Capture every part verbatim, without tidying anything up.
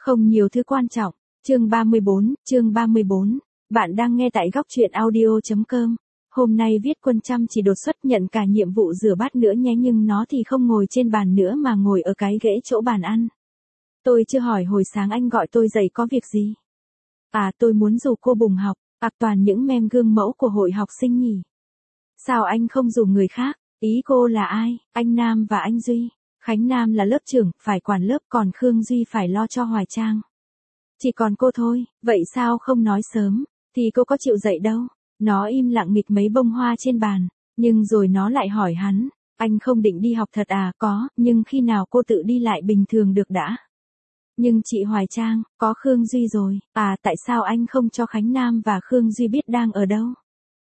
Không nhiều thứ quan trọng. Chương ba mươi bốn, chương ba mươi bốn. Bạn đang nghe tại góc truyện audio chấm com. Hôm nay Viết Quân chăm chỉ đột xuất nhận cả nhiệm vụ rửa bát nữa nhé, nhưng nó thì không ngồi trên bàn nữa mà ngồi ở cái ghế chỗ bàn ăn. Tôi chưa hỏi hồi sáng anh gọi tôi dậy có việc gì? À, tôi muốn rủ cô Bùng học, ạc toàn những mem gương mẫu của hội học sinh nhỉ. Sao anh không rủ người khác? Ý cô là ai? Anh Nam và anh Duy. Khánh Nam là lớp trưởng, phải quản lớp, còn Khương Duy phải lo cho Hoài Trang. Chỉ còn cô thôi, vậy sao không nói sớm, thì cô có chịu dậy đâu. Nó im lặng nghịch mấy bông hoa trên bàn, nhưng rồi nó lại hỏi hắn, anh không định đi học thật à? Có, nhưng khi nào cô tự đi lại bình thường được đã. Nhưng chị Hoài Trang, có Khương Duy rồi. À, tại sao anh không cho Khánh Nam và Khương Duy biết đang ở đâu?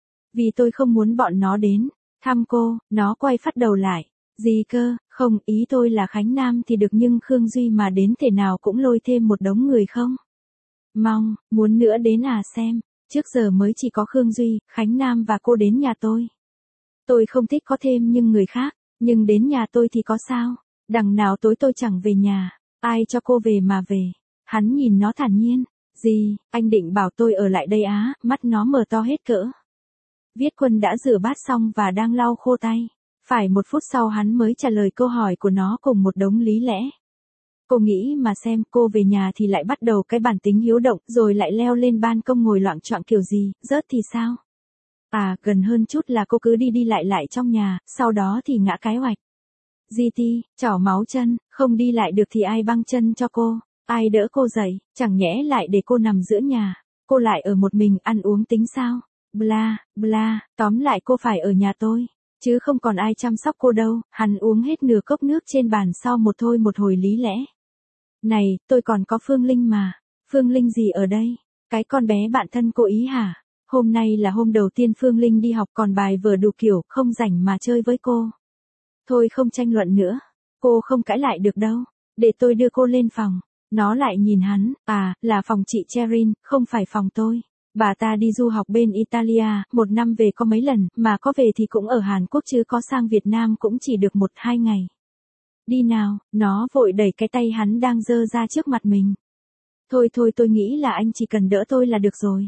Vì tôi không muốn bọn nó đến thăm cô. Nó quay phát đầu lại. Gì cơ? Không, ý tôi là Khánh Nam thì được, nhưng Khương Duy mà đến thể nào cũng lôi thêm một đống người không? Mong, muốn nữa đến à? Xem, trước giờ mới chỉ có Khương Duy, Khánh Nam và cô đến nhà tôi. Tôi không thích có thêm nhưng người khác, nhưng đến nhà tôi thì có sao? Đằng nào tối tôi chẳng về nhà, ai cho cô về mà về? Hắn nhìn nó thản nhiên. Gì, anh định bảo tôi ở lại đây á? Mắt nó mở to hết cỡ. Viết Quân đã rửa bát xong và đang lau khô tay. Phải một phút sau hắn mới trả lời câu hỏi của nó cùng một đống lý lẽ. Cô nghĩ mà xem, cô về nhà thì lại bắt đầu cái bản tính hiếu động, rồi lại leo lên ban công ngồi loạng choạng kiểu gì, rớt thì sao? À, gần hơn chút là cô cứ đi đi lại lại trong nhà, sau đó thì ngã cái oạch. giê tê, chỏ máu chân, không đi lại được thì ai băng chân cho cô, ai đỡ cô dậy, chẳng nhẽ lại để cô nằm giữa nhà, cô lại ở một mình ăn uống tính sao? Bla, bla, tóm lại cô phải ở nhà tôi, chứ không còn ai chăm sóc cô đâu. Hắn uống hết nửa cốc nước trên bàn sau một thôi một hồi lý lẽ. Này, tôi còn có Phương Linh mà. Phương Linh gì ở đây? Cái con bé bạn thân cô ý hả? Hôm nay là hôm đầu tiên Phương Linh đi học, còn bài vở đủ kiểu, không rảnh mà chơi với cô. Thôi không tranh luận nữa, cô không cãi lại được đâu, để tôi đưa cô lên phòng. Nó lại nhìn hắn, à, là phòng chị Cherin, không phải phòng tôi. Bà ta đi du học bên Italia, một năm về có mấy lần, mà có về thì cũng ở Hàn Quốc chứ có sang Việt Nam cũng chỉ được một hai ngày. Đi nào, nó vội đẩy cái tay hắn đang giơ ra trước mặt mình. Thôi thôi, tôi nghĩ là anh chỉ cần đỡ tôi là được rồi.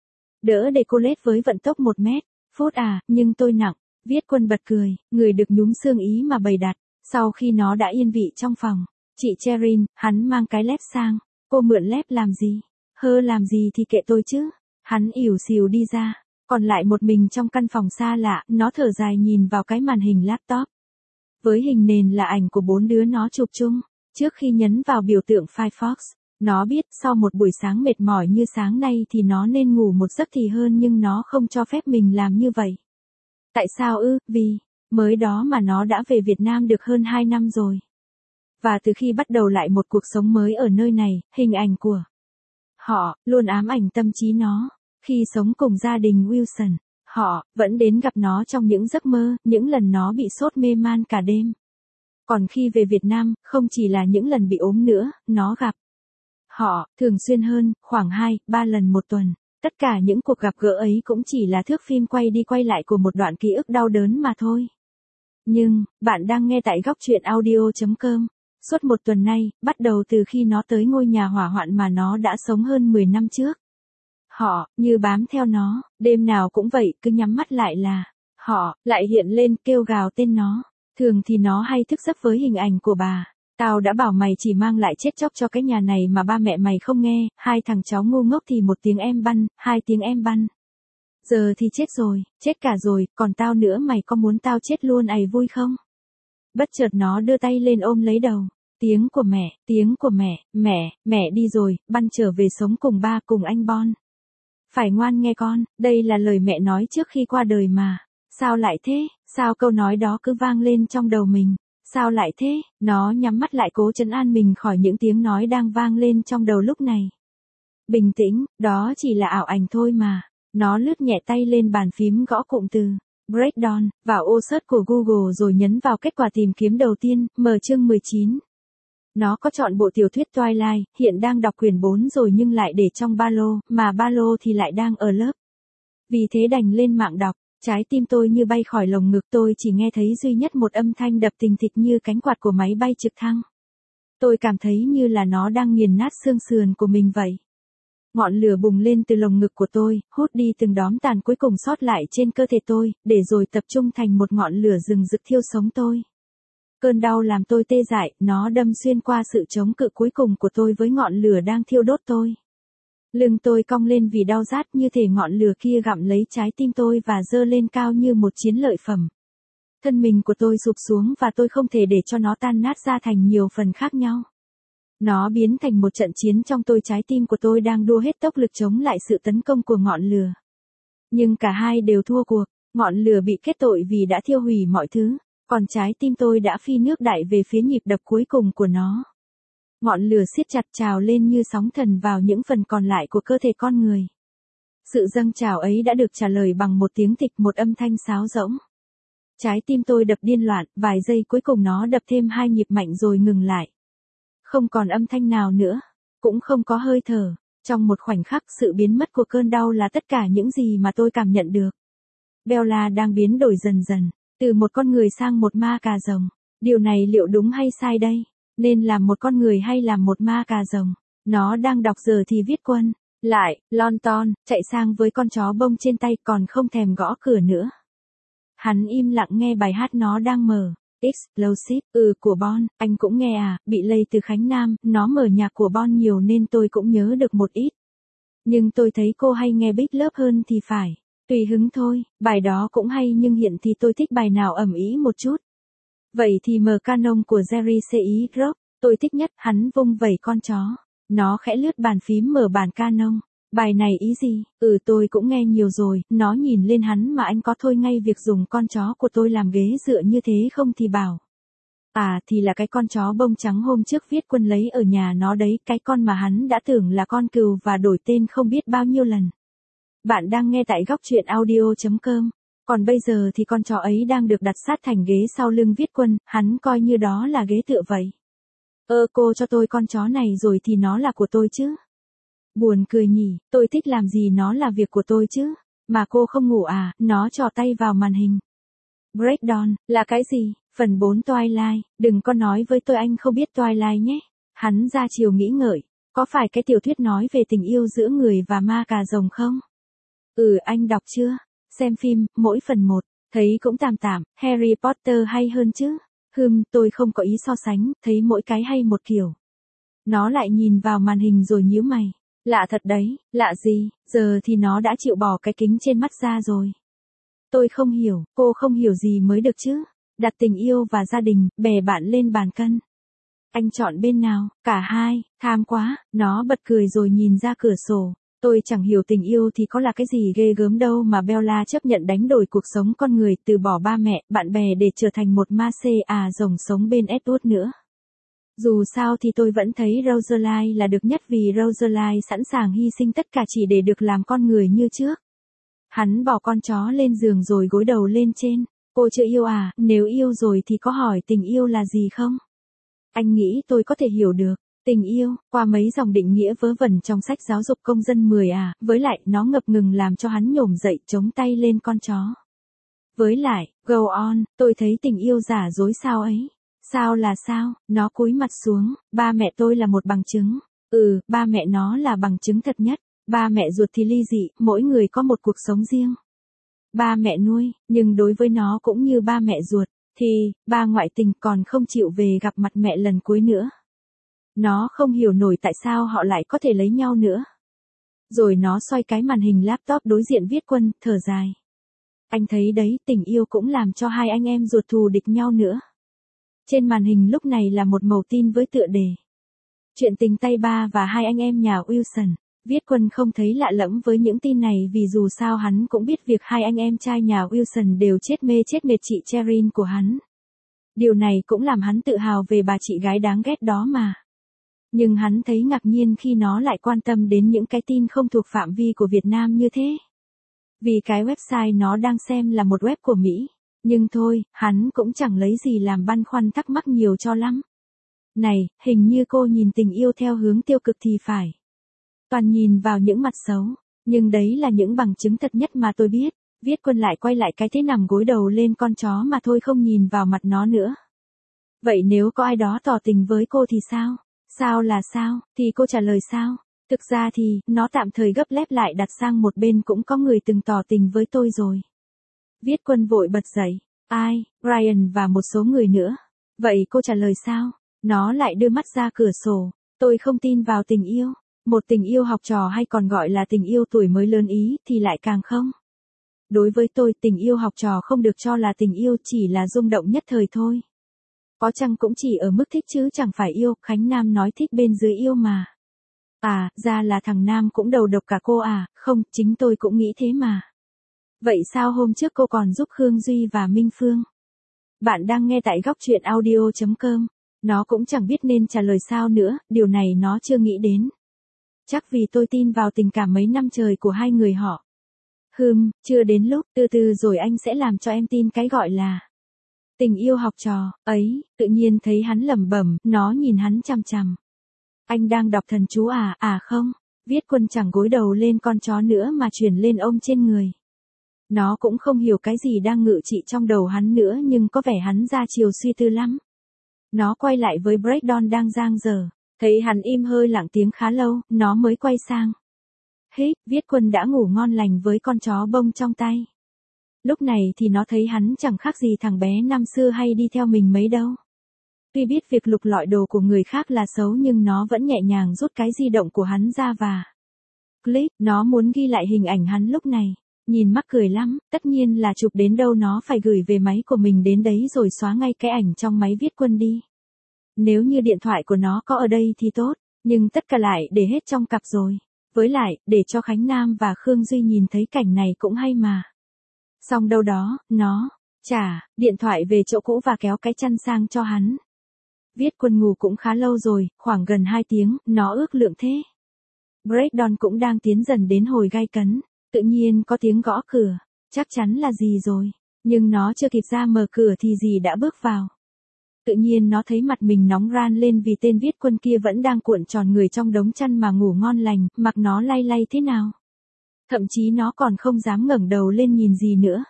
Đỡ để cô lết với vận tốc một mét, phút à, nhưng tôi nặng. Viết Quân bật cười, người được nhúm xương ý mà bày đặt. Sau khi nó đã yên vị trong phòng, chị Cherin, hắn mang cái lép sang. Cô mượn lép làm gì? Hơ làm gì thì kệ tôi chứ. Hắn ỉu xìu đi ra, còn lại một mình trong căn phòng xa lạ. Nó thở dài nhìn vào cái màn hình laptop. Với hình nền là ảnh của bốn đứa nó chụp chung. Trước khi nhấn vào biểu tượng Firefox, nó biết sau một buổi sáng mệt mỏi như sáng nay thì nó nên ngủ một giấc thì hơn, nhưng nó không cho phép mình làm như vậy. Tại sao ư? Vì, mới đó mà nó đã về Việt Nam được hơn hai năm rồi. Và từ khi bắt đầu lại một cuộc sống mới ở nơi này, hình ảnh của họ luôn ám ảnh tâm trí nó. Khi sống cùng gia đình Wilson, họ vẫn đến gặp nó trong những giấc mơ, những lần nó bị sốt mê man cả đêm. Còn khi về Việt Nam, không chỉ là những lần bị ốm nữa, nó gặp họ thường xuyên hơn, khoảng hai, ba lần một tuần. Tất cả những cuộc gặp gỡ ấy cũng chỉ là thước phim quay đi quay lại của một đoạn ký ức đau đớn mà thôi. Nhưng, bạn đang nghe tại góc truyện audio chấm com. Suốt một tuần nay, bắt đầu từ khi nó tới ngôi nhà hỏa hoạn mà nó đã sống hơn mười năm trước. Họ, như bám theo nó, đêm nào cũng vậy, cứ nhắm mắt lại là họ lại hiện lên kêu gào tên nó. Thường thì nó hay thức giấc với hình ảnh của bà. Tao đã bảo mày chỉ mang lại chết chóc cho cái nhà này mà ba mẹ mày không nghe, hai thằng cháu ngu ngốc thì một tiếng em băn, hai tiếng em băn. Giờ thì chết rồi, chết cả rồi, còn tao nữa, mày có muốn tao chết luôn ấy vui không? Bất chợt nó đưa tay lên ôm lấy đầu. Tiếng của mẹ, tiếng của mẹ, mẹ, mẹ đi rồi, băn trở về sống cùng ba cùng anh Bon. Phải ngoan nghe con, đây là lời mẹ nói trước khi qua đời mà. Sao lại thế? Sao câu nói đó cứ vang lên trong đầu mình? Sao lại thế? Nó nhắm mắt lại cố trấn an mình khỏi những tiếng nói đang vang lên trong đầu lúc này. Bình tĩnh, đó chỉ là ảo ảnh thôi mà. Nó lướt nhẹ tay lên bàn phím gõ cụm từ Breakdown vào ô search của Google rồi nhấn vào kết quả tìm kiếm đầu tiên, mở chương mười chín. Nó có chọn bộ tiểu thuyết Twilight, hiện đang đọc quyển bốn rồi nhưng lại để trong ba lô, mà ba lô thì lại đang ở lớp. Vì thế đành lên mạng đọc. Trái tim tôi như bay khỏi lồng ngực, tôi chỉ nghe thấy duy nhất một âm thanh đập thình thịch như cánh quạt của máy bay trực thăng. Tôi cảm thấy như là nó đang nghiền nát xương sườn của mình vậy. Ngọn lửa bùng lên từ lồng ngực của tôi, hút đi từng đóm tàn cuối cùng sót lại trên cơ thể tôi, để rồi tập trung thành một ngọn lửa rừng rực thiêu sống tôi. Cơn đau làm tôi tê dại, nó đâm xuyên qua sự chống cự cuối cùng của tôi với ngọn lửa đang thiêu đốt tôi. Lưng tôi cong lên vì đau rát, như thể ngọn lửa kia gặm lấy trái tim tôi và giơ lên cao như một chiến lợi phẩm. Thân mình của tôi sụp xuống và tôi không thể để cho nó tan nát ra thành nhiều phần khác nhau. Nó biến thành một trận chiến trong tôi, trái tim của tôi đang đua hết tốc lực chống lại sự tấn công của ngọn lửa. Nhưng cả hai đều thua cuộc, ngọn lửa bị kết tội vì đã thiêu hủy mọi thứ, còn trái tim tôi đã phi nước đại về phía nhịp đập cuối cùng của nó. Ngọn lửa siết chặt trào lên như sóng thần vào những phần còn lại của cơ thể con người. Sự dâng trào ấy đã được trả lời bằng một tiếng tịch, một âm thanh sáo rỗng. Trái tim tôi đập điên loạn, vài giây cuối cùng nó đập thêm hai nhịp mạnh rồi ngừng lại. Không còn âm thanh nào nữa, cũng không có hơi thở. Trong một khoảnh khắc, sự biến mất của cơn đau là tất cả những gì mà tôi cảm nhận được. Bella đang biến đổi dần dần, từ một con người sang một ma cà rồng. Điều này liệu đúng hay sai đây? Nên làm một con người hay làm một ma cà rồng? Nó đang đọc giờ thì viết quân. Lại, Lon-ton, chạy sang với con chó bông trên tay, còn không thèm gõ cửa nữa. Hắn im lặng nghe bài hát nó đang mở. Explosive, ừ của Bon, anh cũng nghe à, bị lây từ Khánh Nam, nó mở nhạc của Bon nhiều nên tôi cũng nhớ được một ít. Nhưng tôi thấy cô hay nghe Big Love hơn thì phải. Tùy hứng thôi, bài đó cũng hay nhưng hiện thì tôi thích bài nào ầm ĩ một chút. Vậy thì mở Canon của Jerry C I Rock, tôi thích nhất, hắn vung vẩy con chó. Nó khẽ lướt bàn phím mở bản Canon. Bài này ý gì? Ừ tôi cũng nghe nhiều rồi, nó nhìn lên hắn mà anh có thôi ngay việc dùng con chó của tôi làm ghế dựa như thế không thì bảo. À thì là cái con chó bông trắng hôm trước viết quân lấy ở nhà nó đấy, cái con mà hắn đã tưởng là con cừu và đổi tên không biết bao nhiêu lần. Bạn đang nghe tại góc truyện audio chấm com. Còn bây giờ thì con chó ấy đang được đặt sát thành ghế sau lưng viết quân, hắn coi như đó là ghế tựa vậy. Ơ cô cho tôi con chó này rồi thì nó là của tôi chứ. Buồn cười nhỉ, tôi thích làm gì nó là việc của tôi chứ. Mà cô không ngủ à, nó trò tay vào màn hình. Breakdown, là cái gì? Phần bốn Twilight, đừng có nói với tôi anh không biết Twilight nhé. Hắn ra chiều nghĩ ngợi, có phải cái tiểu thuyết nói về tình yêu giữa người và ma cà rồng không? Ừ anh đọc chưa? Xem phim, mỗi phần một, thấy cũng tạm tạm, Harry Potter hay hơn chứ. Hừm, tôi không có ý so sánh, thấy mỗi cái hay một kiểu. Nó lại nhìn vào màn hình rồi nhíu mày. Lạ thật đấy, lạ gì, giờ thì nó đã chịu bỏ cái kính trên mắt ra rồi. Tôi không hiểu, cô không hiểu gì mới được chứ. Đặt tình yêu và gia đình, bè bạn lên bàn cân. Anh chọn bên nào? Cả hai, tham quá, nó bật cười rồi nhìn ra cửa sổ. Tôi chẳng hiểu tình yêu thì có là cái gì ghê gớm đâu mà Bella chấp nhận đánh đổi cuộc sống con người, từ bỏ ba mẹ, bạn bè để trở thành một ma xê à rồng sống bên Edward nữa. Dù sao thì tôi vẫn thấy Rosalie là được nhất vì Rosalie sẵn sàng hy sinh tất cả chỉ để được làm con người như trước. Hắn bỏ con chó lên giường rồi gối đầu lên trên. Cô chưa yêu à, nếu yêu rồi thì có hỏi tình yêu là gì không? Anh nghĩ tôi có thể hiểu được. Tình yêu, qua mấy dòng định nghĩa vớ vẩn trong sách giáo dục công dân mười à, với lại nó ngập ngừng làm cho hắn nhổm dậy chống tay lên con chó. Với lại, go on, tôi thấy tình yêu giả dối sao ấy. Sao là sao, nó cúi mặt xuống, ba mẹ tôi là một bằng chứng. Ừ, ba mẹ nó là bằng chứng thật nhất. Ba mẹ ruột thì ly dị, mỗi người có một cuộc sống riêng. Ba mẹ nuôi, nhưng đối với nó cũng như ba mẹ ruột, thì, ba ngoại tình còn không chịu về gặp mặt mẹ lần cuối nữa. Nó không hiểu nổi tại sao họ lại có thể lấy nhau nữa. Rồi nó xoay cái màn hình laptop đối diện viết quân, thở dài. Anh thấy đấy, tình yêu cũng làm cho hai anh em ruột thù địch nhau nữa. Trên màn hình lúc này là một mẩu tin với tựa đề. Chuyện tình tay ba và hai anh em nhà Wilson. Viết quân không thấy lạ lẫm với những tin này vì dù sao hắn cũng biết việc hai anh em trai nhà Wilson đều chết mê chết mệt chị Cheryl của hắn. Điều này cũng làm hắn tự hào về bà chị gái đáng ghét đó mà. Nhưng hắn thấy ngạc nhiên khi nó lại quan tâm đến những cái tin không thuộc phạm vi của Việt Nam như thế. Vì cái website nó đang xem là một web của Mỹ. Nhưng thôi, hắn cũng chẳng lấy gì làm băn khoăn thắc mắc nhiều cho lắm. Này, hình như cô nhìn tình yêu theo hướng tiêu cực thì phải. Toàn nhìn vào những mặt xấu, nhưng đấy là những bằng chứng thật nhất mà tôi biết. Viết quân lại quay lại cái thế nằm gối đầu lên con chó mà thôi không nhìn vào mặt nó nữa. Vậy nếu có ai đó tỏ tình với cô thì sao? Sao là sao? Thì cô trả lời sao? Thực ra thì, nó tạm thời gấp lép lại đặt sang một bên cũng có người từng tỏ tình với tôi rồi. Viết Quân vội bật dậy. Ai? Ryan và một số người nữa. Vậy cô trả lời sao? Nó lại đưa mắt ra cửa sổ. Tôi không tin vào tình yêu. Một tình yêu học trò hay còn gọi là tình yêu tuổi mới lớn ý thì lại càng không. Đối với tôi tình yêu học trò không được cho là tình yêu, chỉ là rung động nhất thời thôi. Có chăng cũng chỉ ở mức thích chứ chẳng phải yêu. Khánh Nam nói thích bên dưới yêu mà. À, ra là thằng Nam cũng đầu độc cả cô à? Không, chính tôi cũng nghĩ thế mà. Vậy sao hôm trước cô còn giúp Khương Duy và Minh Phương? Bạn đang nghe tại góc truyện audio chấm com. Nó cũng chẳng biết nên trả lời sao nữa, điều này nó chưa nghĩ đến. Chắc vì tôi tin vào tình cảm mấy năm trời của hai người họ. Hừm, chưa đến lúc, từ từ rồi anh sẽ làm cho em tin cái gọi là tình yêu học trò. Ấy, tự nhiên thấy hắn lẩm bẩm, nó nhìn hắn chằm chằm. Anh đang đọc thần chú à? À không, Viết Quân chẳng gối đầu lên con chó nữa mà chuyển lên ôm trên người. Nó cũng không hiểu cái gì đang ngự trị trong đầu hắn nữa, nhưng có vẻ hắn ra chiều suy tư lắm. Nó quay lại với Brandon đang giang dở, thấy hắn im hơi lặng tiếng khá lâu, nó mới quay sang. Hít, Viết Quân đã ngủ ngon lành với con chó bông trong tay. Lúc này thì nó thấy hắn chẳng khác gì thằng bé năm xưa hay đi theo mình mấy đâu. Tuy biết việc lục lọi đồ của người khác là xấu nhưng nó vẫn nhẹ nhàng rút cái di động của hắn ra và click, nó muốn ghi lại hình ảnh hắn lúc này. Nhìn mắc cười lắm, tất nhiên là chụp đến đâu nó phải gửi về máy của mình đến đấy rồi xóa ngay cái ảnh trong máy Viết Quân đi. Nếu như điện thoại của nó có ở đây thì tốt, nhưng tất cả lại để hết trong cặp rồi. Với lại, để cho Khánh Nam và Khương Duy nhìn thấy cảnh này cũng hay mà. Xong đâu đó, nó trả điện thoại về chỗ cũ và kéo cái chăn sang cho hắn. Viết Quân ngủ cũng khá lâu rồi, khoảng gần hai tiếng, nó ước lượng thế. Brandon cũng đang tiến dần đến hồi gay cấn. Tự nhiên có tiếng gõ cửa, chắc chắn là gì rồi, nhưng nó chưa kịp ra mở cửa thì dì đã bước vào. Tự nhiên nó thấy mặt mình nóng ran lên vì tên Viết Quân kia vẫn đang cuộn tròn người trong đống chăn mà ngủ ngon lành, mặc nó lay lay thế nào. Thậm chí nó còn không dám ngẩng đầu lên nhìn gì nữa.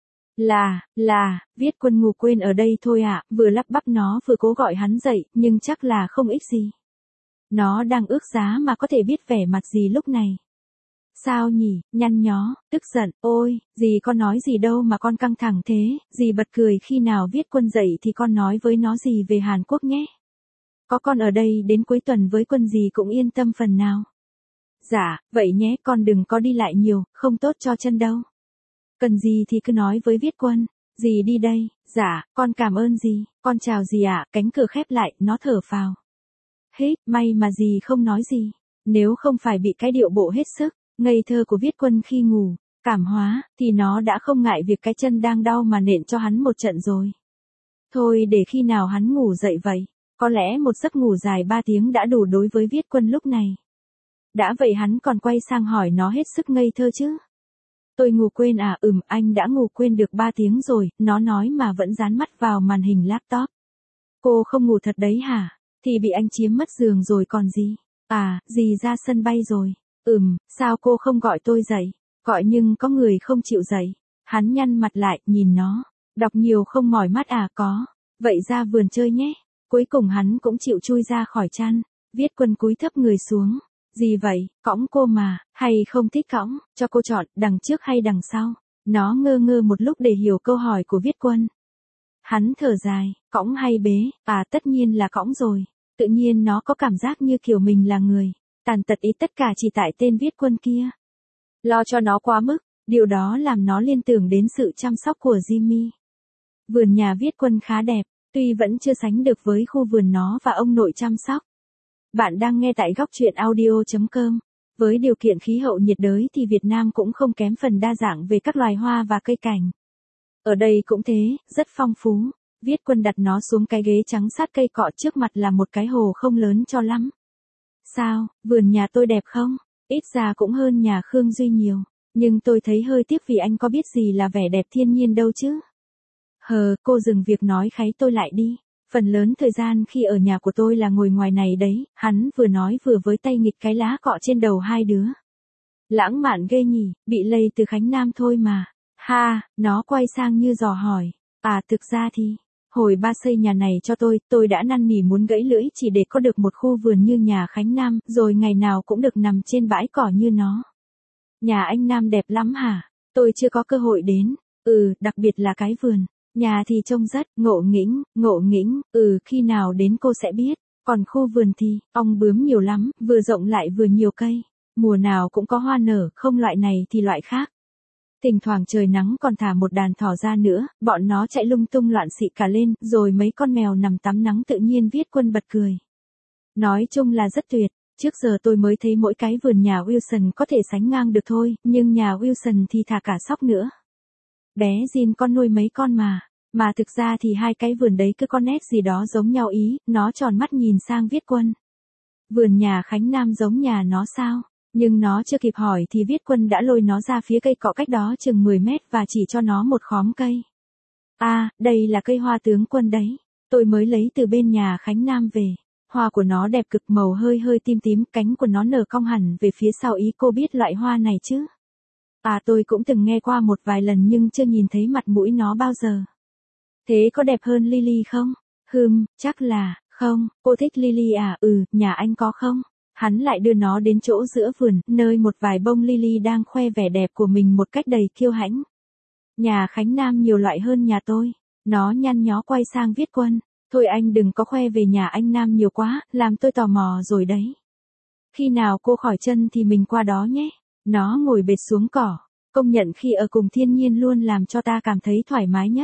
Là, là, Viết Quân ngủ quên ở đây thôi ạ, à, vừa lắp bắp nó vừa cố gọi hắn dậy, nhưng chắc là không ích gì. Nó đang ước giá mà có thể biết vẻ mặt gì lúc này. Sao nhỉ, nhăn nhó, tức giận, ôi, dì con nói gì đâu mà con căng thẳng thế, dì bật cười khi nào Viết Quân dậy thì con nói với nó gì về Hàn Quốc nhé. Có con ở đây đến cuối tuần với Quân dì cũng yên tâm phần nào. Dạ, vậy nhé, con đừng có đi lại nhiều, không tốt cho chân đâu. Cần gì thì cứ nói với Viết Quân, dì đi đây, dạ, con cảm ơn dì, con chào dì ạ, cánh cửa khép lại, nó thở phào. Hít, may mà dì không nói gì, nếu không phải bị cái điệu bộ hết sức ngây thơ của Viết Quân khi ngủ, cảm hóa, thì nó đã không ngại việc cái chân đang đau mà nện cho hắn một trận rồi. Thôi để khi nào hắn ngủ dậy vậy, có lẽ một giấc ngủ dài ba tiếng đã đủ đối với Viết Quân lúc này. Đã vậy hắn còn quay sang hỏi nó hết sức ngây thơ chứ. Tôi ngủ quên à? Ừm, anh đã ngủ quên được ba tiếng rồi, nó nói mà vẫn dán mắt vào màn hình laptop. Cô không ngủ thật đấy hả? Thì bị anh chiếm mất giường rồi còn gì. À, dì ra sân bay rồi. Ừm, sao cô không gọi tôi dậy? Gọi nhưng có người không chịu dậy. Hắn nhăn mặt lại, nhìn nó. Đọc nhiều không mỏi mắt à? Có. Vậy ra vườn chơi nhé. Cuối cùng hắn cũng chịu chui ra khỏi chăn. Viết Quân cúi thấp người xuống. Gì vậy, cõng cô mà, hay không thích cõng, cho cô chọn, đằng trước hay đằng sau. Nó ngơ ngơ một lúc để hiểu câu hỏi của Viết Quân. Hắn thở dài, cõng hay bế? À, tất nhiên là cõng rồi. Tự nhiên nó có cảm giác như kiểu mình là người tàn tật ý, tất cả chỉ tại tên Viết Quân kia. Lo cho nó quá mức, điều đó làm nó liên tưởng đến sự chăm sóc của Jimmy. Vườn nhà Viết Quân khá đẹp, tuy vẫn chưa sánh được với khu vườn nó và ông nội chăm sóc. Bạn đang nghe tại góc truyện audio chấm com. Với điều kiện khí hậu nhiệt đới thì Việt Nam cũng không kém phần đa dạng về các loài hoa và cây cảnh. Ở đây cũng thế, rất phong phú. Viết Quân đặt nó xuống cái ghế trắng sát cây cọ, trước mặt là một cái hồ không lớn cho lắm. Sao, vườn nhà tôi đẹp không? Ít ra cũng hơn nhà Khương Duy nhiều. Nhưng tôi thấy hơi tiếc vì anh có biết gì là vẻ đẹp thiên nhiên đâu chứ. Hờ, cô dừng việc nói kháy tôi lại đi. Phần lớn thời gian khi ở nhà của tôi là ngồi ngoài này đấy, hắn vừa nói vừa với tay nghịch cái lá cọ trên đầu hai đứa. Lãng mạn ghê nhỉ, bị lây từ Khánh Nam thôi mà. Ha, nó quay sang như dò hỏi. À thực ra thì, Hồi ba xây nhà này cho tôi, tôi đã năn nỉ muốn gãy lưỡi chỉ để có được một khu vườn như nhà Khánh Nam, rồi ngày nào cũng được nằm trên bãi cỏ như nó. Nhà anh Nam đẹp lắm hả? Tôi chưa có cơ hội đến. Ừ, đặc biệt là cái vườn. Nhà thì trông rất ngộ nghĩnh, ngộ nghĩnh, ừ, khi nào đến cô sẽ biết. Còn khu vườn thì, ong bướm nhiều lắm, vừa rộng lại vừa nhiều cây. Mùa nào cũng có hoa nở, không loại này thì loại khác. Thỉnh thoảng trời nắng còn thả một đàn thỏ ra nữa, bọn nó chạy lung tung loạn xị cả lên, rồi mấy con mèo nằm tắm nắng tự nhiên Viết Quân bật cười. Nói chung là rất tuyệt, trước giờ tôi mới thấy mỗi cái vườn nhà Wilson có thể sánh ngang được thôi, nhưng nhà Wilson thì thả cả sóc nữa. Bé Jean con nuôi mấy con mà, mà thực ra thì hai cái vườn đấy cứ có nét gì đó giống nhau ý, nó tròn mắt nhìn sang Viết Quân. Vườn nhà Khánh Nam giống nhà nó sao? Nhưng nó chưa kịp hỏi thì Viết Quân đã lôi nó ra phía cây cọ cách đó chừng mười mét và chỉ cho nó một khóm cây. À, đây là cây hoa tướng quân đấy. Tôi mới lấy từ bên nhà Khánh Nam về. Hoa của nó đẹp cực, màu hơi hơi tím tím, cánh của nó nở cong hẳn về phía sau. Ý cô biết loại hoa này chứ? À, tôi cũng từng nghe qua một vài lần nhưng chưa nhìn thấy mặt mũi nó bao giờ. Thế có đẹp hơn Lily không? Hừm, chắc là, không, cô thích Lily à? Ừ, nhà anh có không? Hắn lại đưa nó đến chỗ giữa vườn, nơi một vài bông lily đang khoe vẻ đẹp của mình một cách đầy kiêu hãnh. Nhà Khánh Nam nhiều loại hơn nhà tôi. Nó nhăn nhó quay sang Viết Quân. Thôi anh đừng có khoe về nhà anh Nam nhiều quá, làm tôi tò mò rồi đấy. Khi nào cô khỏi chân thì mình qua đó nhé. Nó ngồi bệt xuống cỏ. Công nhận khi ở cùng thiên nhiên luôn làm cho ta cảm thấy thoải mái nhất.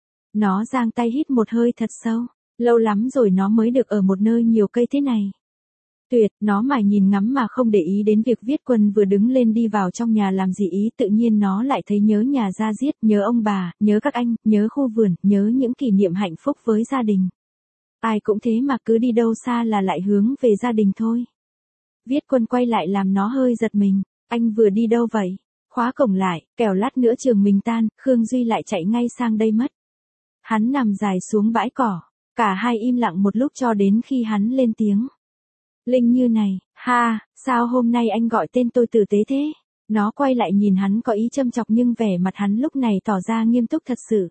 Nó giang tay hít một hơi thật sâu. Lâu lắm rồi nó mới được ở một nơi nhiều cây thế này. Tuyệt, nó mải nhìn ngắm mà không để ý đến việc Viết Quân vừa đứng lên đi vào trong nhà làm gì ý, tự nhiên nó lại thấy nhớ nhà ra diết, nhớ ông bà, nhớ các anh, nhớ khu vườn, nhớ những kỷ niệm hạnh phúc với gia đình. Ai cũng thế mà, cứ đi đâu xa là lại hướng về gia đình thôi. Viết Quân quay lại làm nó hơi giật mình. Anh vừa đi đâu vậy? Khóa cổng lại, kẻo lát nữa trường mình tan, Khương Duy lại chạy ngay sang đây mất. Hắn nằm dài xuống bãi cỏ. Cả hai im lặng một lúc cho đến khi hắn lên tiếng. Linh Như này, ha, sao hôm nay anh gọi tên tôi tử tế thế? Nó quay lại nhìn hắn có ý châm chọc nhưng vẻ mặt hắn lúc này tỏ ra nghiêm túc thật sự.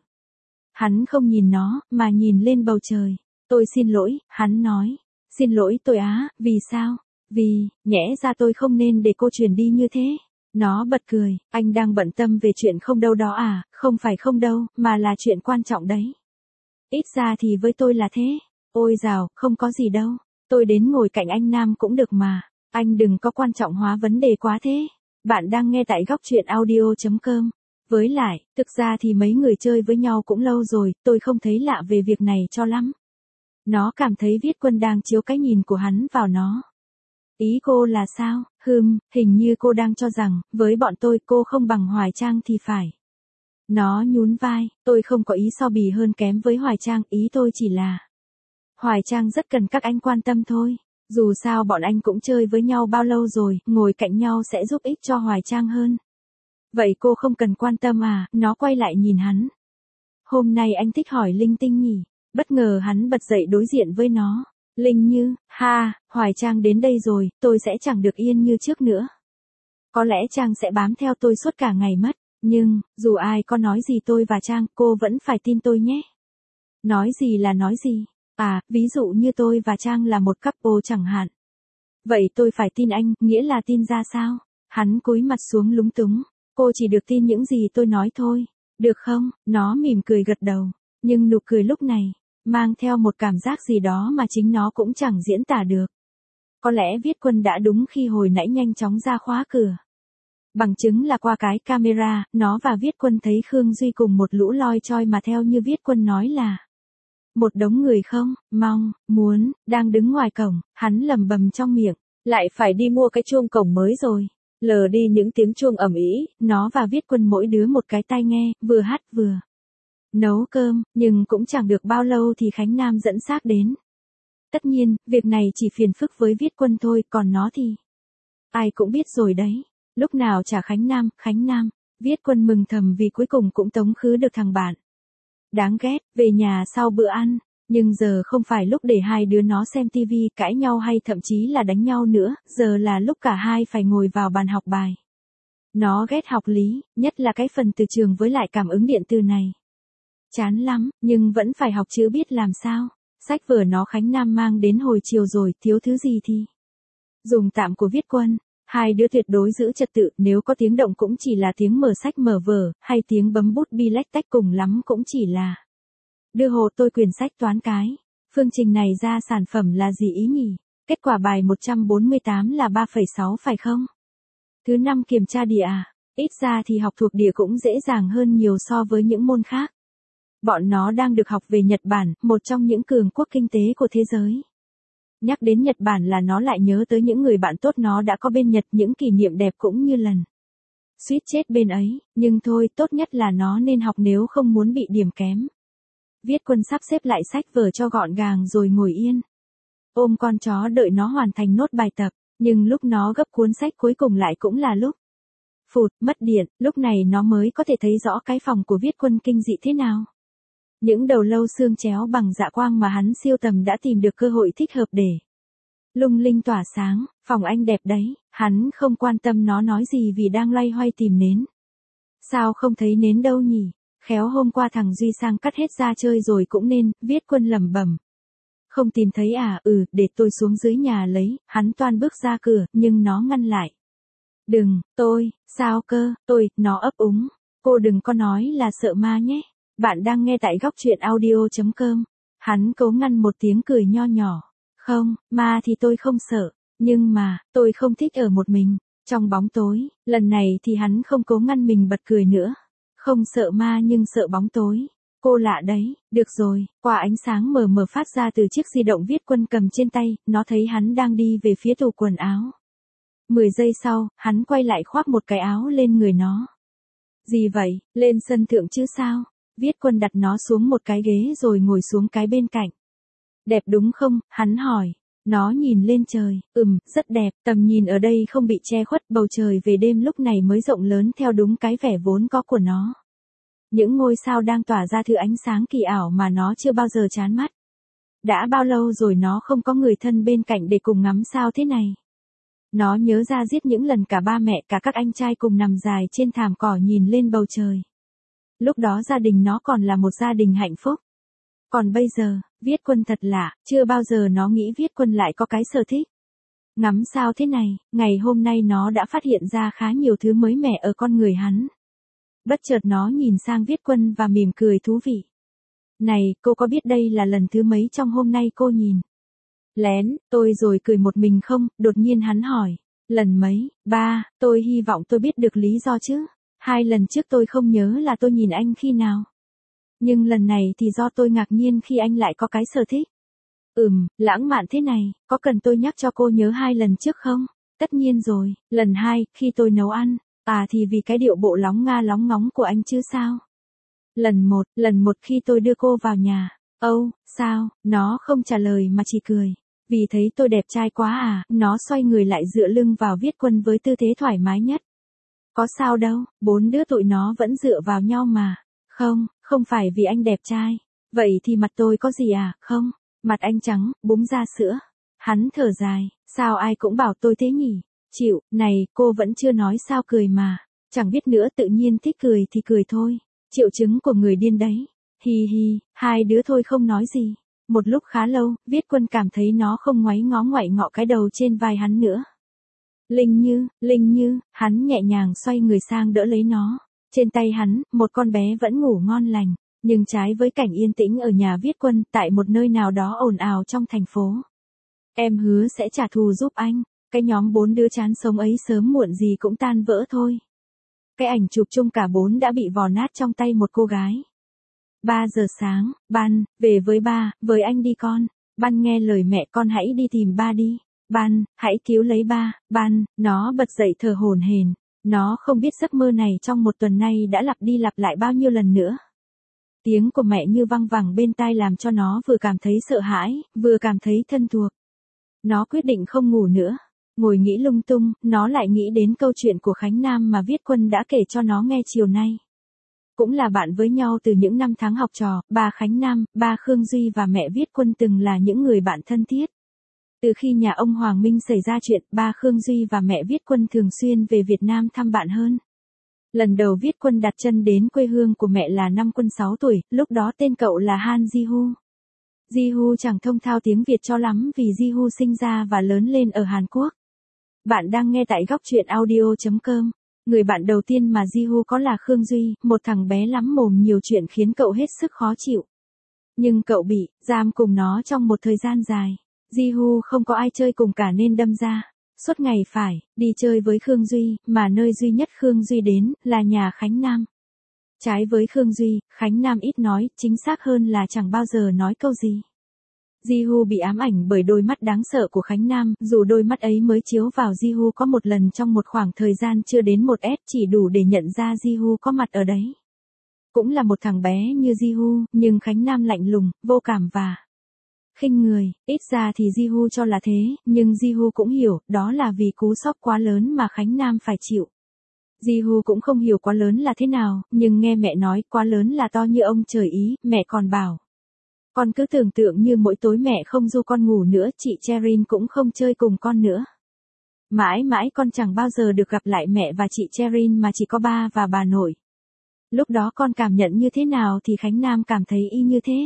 Hắn không nhìn nó, mà nhìn lên bầu trời. Tôi xin lỗi, hắn nói. Xin lỗi tôi á, vì sao? Vì, nhẽ ra tôi không nên để cô chuyển đi như thế. Nó bật cười, anh đang bận tâm về chuyện không đâu đó à, không phải không đâu, mà là chuyện quan trọng đấy. Ít ra thì với tôi là thế. Ôi dào, không có gì đâu. Tôi đến ngồi cạnh anh Nam cũng được mà. Anh đừng có quan trọng hóa vấn đề quá thế. Bạn đang nghe tại góc truyện audio chấm com. Với lại, thực ra thì mấy người chơi với nhau cũng lâu rồi, tôi không thấy lạ về việc này cho lắm. Nó cảm thấy Viết Quân đang chiếu cái nhìn của hắn vào nó. Ý cô là sao? Hừm, hình như cô đang cho rằng, với bọn tôi cô không bằng Hoài Trang thì phải. Nó nhún vai, tôi không có ý so bì hơn kém với Hoài Trang, ý tôi chỉ là... Hoài Trang rất cần các anh quan tâm thôi. Dù sao bọn anh cũng chơi với nhau bao lâu rồi, ngồi cạnh nhau sẽ giúp ích cho Hoài Trang hơn. Vậy cô không cần quan tâm à? Nó quay lại nhìn hắn. Hôm nay anh thích hỏi linh tinh nhỉ? Bất ngờ hắn bật dậy đối diện với nó. Linh Như, ha, Hoài Trang đến đây rồi, tôi sẽ chẳng được yên như trước nữa. Có lẽ Trang sẽ bám theo tôi suốt cả ngày mất. Nhưng, dù ai có nói gì tôi và Trang, cô vẫn phải tin tôi nhé. Nói gì là nói gì? À, ví dụ như tôi và Trang là một couple chẳng hạn. Vậy tôi phải tin anh, nghĩa là tin ra sao? Hắn cúi mặt xuống lúng túng. Cô chỉ được tin những gì tôi nói thôi. Được không? Nó mỉm cười gật đầu. Nhưng nụ cười lúc này, mang theo một cảm giác gì đó mà chính nó cũng chẳng diễn tả được. Có lẽ Viết Quân đã đúng khi hồi nãy nhanh chóng ra khóa cửa. Bằng chứng là qua cái camera, nó và Viết Quân thấy Khương Duy cùng một lũ loi choi mà theo như Viết Quân nói là một đống người không, mong, muốn, đang đứng ngoài cổng, hắn lầm bầm trong miệng, lại phải đi mua cái chuông cổng mới rồi. Lờ đi những tiếng chuông ầm ĩ, nó và Viết Quân mỗi đứa một cái tai nghe, vừa hát vừa nấu cơm, nhưng cũng chẳng được bao lâu thì Khánh Nam dẫn xác đến. Tất nhiên, việc này chỉ phiền phức với Viết Quân thôi, còn nó thì ai cũng biết rồi đấy. Lúc nào chả Khánh Nam, Khánh Nam, Viết Quân mừng thầm vì cuối cùng cũng tống khứ được thằng bạn. Đáng ghét, về nhà sau bữa ăn, nhưng giờ không phải lúc để hai đứa nó xem tivi cãi nhau hay thậm chí là đánh nhau nữa, giờ là lúc cả hai phải ngồi vào bàn học bài. Nó ghét học lý, nhất là cái phần từ trường với lại cảm ứng điện từ này. Chán lắm, nhưng vẫn phải học chứ biết làm sao. Sách vở nó Khánh Nam mang đến hồi chiều rồi, thiếu thứ gì thì dùng tạm của Viết Quân. Hai đứa tuyệt đối giữ trật tự, nếu có tiếng động cũng chỉ là tiếng mở sách mở vở, hay tiếng bấm bút bi lách tách, cùng lắm cũng chỉ là đưa hộ tôi quyển sách toán cái. Phương trình này ra sản phẩm là gì ý nhỉ? Kết quả bài một trăm bốn mươi tám là ba phẩy sáu phải không? Thứ năm kiểm tra địa à? Ít ra thì học thuộc địa cũng dễ dàng hơn nhiều so với những môn khác. Bọn nó đang được học về Nhật Bản, một trong những cường quốc kinh tế của thế giới. Nhắc đến Nhật Bản là nó lại nhớ tới những người bạn tốt nó đã có bên Nhật, những kỷ niệm đẹp cũng như lần suýt chết bên ấy, nhưng thôi, tốt nhất là nó nên học nếu không muốn bị điểm kém. Viết Quân sắp xếp lại sách vở cho gọn gàng rồi ngồi yên. Ôm con chó đợi nó hoàn thành nốt bài tập, nhưng lúc nó gấp cuốn sách cuối cùng lại cũng là lúc phụt, mất điện, lúc này nó mới có thể thấy rõ cái phòng của Viết Quân kinh dị thế nào. Những đầu lâu xương chéo bằng dạ quang mà hắn siêu tầm đã tìm được cơ hội thích hợp để lung linh tỏa sáng. Phòng anh đẹp đấy, hắn không quan tâm nó nói gì vì đang loay hoay tìm nến. Sao không thấy nến đâu nhỉ? Khéo hôm qua thằng Duy sang cắt hết ra chơi rồi cũng nên. Viết Quân lẩm bẩm. Không tìm thấy à? Ừ, để tôi xuống dưới nhà lấy. Hắn toan bước ra cửa, nhưng nó ngăn lại. Đừng, tôi, sao cơ, tôi, nó ấp úng. Cô đừng có nói là sợ ma nhé. Bạn đang nghe tại góc truyện audio chấm com. Hắn cố ngăn một tiếng cười nho nhỏ. Không, ma thì tôi không sợ. Nhưng mà, tôi không thích ở một mình, trong bóng tối. Lần này thì hắn không cố ngăn mình bật cười nữa. Không sợ ma nhưng sợ bóng tối. Cô lạ đấy, được rồi. Qua ánh sáng mờ mờ phát ra từ chiếc di động Viết Quân cầm trên tay, nó thấy hắn đang đi về phía tủ quần áo. Mười giây sau, hắn quay lại khoác một cái áo lên người nó. Gì vậy, lên sân thượng chứ sao? Viết Quân đặt nó xuống một cái ghế rồi ngồi xuống cái bên cạnh. Đẹp đúng không? Hắn hỏi. Nó nhìn lên trời, ừm, rất đẹp, tầm nhìn ở đây không bị che khuất, bầu trời về đêm lúc này mới rộng lớn theo đúng cái vẻ vốn có của nó. Những ngôi sao đang tỏa ra thứ ánh sáng kỳ ảo mà nó chưa bao giờ chán mắt. Đã bao lâu rồi nó không có người thân bên cạnh để cùng ngắm sao thế này. Nó nhớ ra giết những lần cả ba mẹ cả các anh trai cùng nằm dài trên thảm cỏ nhìn lên bầu trời. Lúc đó gia đình nó còn là một gia đình hạnh phúc. Còn bây giờ, Viết Quân thật lạ, chưa bao giờ nó nghĩ Viết Quân lại có cái sở thích ngắm sao thế này. Ngày hôm nay nó đã phát hiện ra khá nhiều thứ mới mẻ ở con người hắn. Bất chợt nó nhìn sang Viết Quân và mỉm cười thú vị. Này, cô có biết đây là lần thứ mấy trong hôm nay cô nhìn lén tôi rồi cười một mình không? Đột nhiên hắn hỏi. Lần mấy? Ba, tôi hy vọng tôi biết được lý do chứ. Hai lần trước tôi không nhớ là tôi nhìn anh khi nào. Nhưng lần này thì do tôi ngạc nhiên khi anh lại có cái sở thích. Ừm, lãng mạn thế này, có cần tôi nhắc cho cô nhớ hai lần trước không? Tất nhiên rồi, lần hai, khi tôi nấu ăn. À thì vì cái điệu bộ lóng nga lóng ngóng của anh chứ sao? Lần một, lần một khi tôi đưa cô vào nhà. Âu, oh, sao? Nó không trả lời mà chỉ cười. Vì thấy tôi đẹp trai quá à? Nó xoay người lại dựa lưng vào Viết Quân với tư thế thoải mái nhất. Có sao đâu, bốn đứa tụi nó vẫn dựa vào nhau mà. Không, không phải vì anh đẹp trai. Vậy thì mặt tôi có gì à? Không, mặt anh trắng, búng ra sữa. Hắn thở dài, sao ai cũng bảo tôi thế nhỉ? Chịu, này, cô vẫn chưa nói sao cười mà. Chẳng biết nữa, tự nhiên thích cười thì cười thôi. Triệu chứng của người điên đấy. Hi hi, hai đứa thôi không nói gì. Một lúc khá lâu, Viết Quân cảm thấy nó không ngoáy ngó ngoại ngọ cái đầu trên vai hắn nữa. Linh Như, Linh Như, hắn nhẹ nhàng xoay người sang đỡ lấy nó. Trên tay hắn, một con bé vẫn ngủ ngon lành. Nhưng trái với cảnh yên tĩnh ở nhà Viết Quân, tại một nơi nào đó ồn ào trong thành phố. Em hứa sẽ trả thù giúp anh. Cái nhóm bốn đứa chán sống ấy sớm muộn gì cũng tan vỡ thôi. Cái ảnh chụp chung cả bốn đã bị vò nát trong tay một cô gái. Ba giờ sáng, Ban, về với ba, với anh đi con. Ban nghe lời mẹ, con hãy đi tìm ba đi. Ban, hãy cứu lấy ba. Ban, nó bật dậy thở hổn hển. Nó không biết giấc mơ này trong một tuần nay đã lặp đi lặp lại bao nhiêu lần nữa. Tiếng của mẹ như văng vẳng bên tai làm cho nó vừa cảm thấy sợ hãi, vừa cảm thấy thân thuộc. Nó quyết định không ngủ nữa. Ngồi nghĩ lung tung, nó lại nghĩ đến câu chuyện của Khánh Nam mà Viết Quân đã kể cho nó nghe chiều nay. Cũng là bạn với nhau từ những năm tháng học trò, ba Khánh Nam, ba Khương Duy và mẹ Viết Quân từng là những người bạn thân thiết. Từ khi nhà ông Hoàng Minh xảy ra chuyện, ba Khương Duy và mẹ Viết Quân thường xuyên về Việt Nam thăm bạn hơn. Lần đầu Viết Quân đặt chân đến quê hương của mẹ là năm Quân sáu tuổi, lúc đó tên cậu là Han Ji-hu. Ji-hu chẳng thông thạo tiếng Việt cho lắm vì Ji-hu sinh ra và lớn lên ở Hàn Quốc. Bạn đang nghe tại góc truyện audio chấm com. Người bạn đầu tiên mà Ji-hu có là Khương Duy, một thằng bé lắm mồm nhiều chuyện khiến cậu hết sức khó chịu. Nhưng cậu bị giam cùng nó trong một thời gian dài. Ji-hu không có ai chơi cùng cả nên đâm ra. Suốt ngày phải đi chơi với Khương Duy, mà nơi duy nhất Khương Duy đến là nhà Khánh Nam. Trái với Khương Duy, Khánh Nam ít nói, chính xác hơn là chẳng bao giờ nói câu gì. Ji-hu bị ám ảnh bởi đôi mắt đáng sợ của Khánh Nam, dù đôi mắt ấy mới chiếu vào Ji-hu có một lần trong một khoảng thời gian chưa đến một S chỉ đủ để nhận ra Ji-hu có mặt ở đấy. Cũng là một thằng bé như Ji-hu, nhưng Khánh Nam lạnh lùng, vô cảm và khinh người, ít ra thì Ji-hu cho là thế, nhưng Ji-hu cũng hiểu, đó là vì cú sốc quá lớn mà Khánh Nam phải chịu. Ji-hu cũng không hiểu quá lớn là thế nào, nhưng nghe mẹ nói quá lớn là to như ông trời ý, mẹ còn bảo. Con cứ tưởng tượng như mỗi tối mẹ không du con ngủ nữa, chị Cherin cũng không chơi cùng con nữa. Mãi mãi con chẳng bao giờ được gặp lại mẹ và chị Cherin mà chỉ có ba và bà nội. Lúc đó con cảm nhận như thế nào thì Khánh Nam cảm thấy y như thế.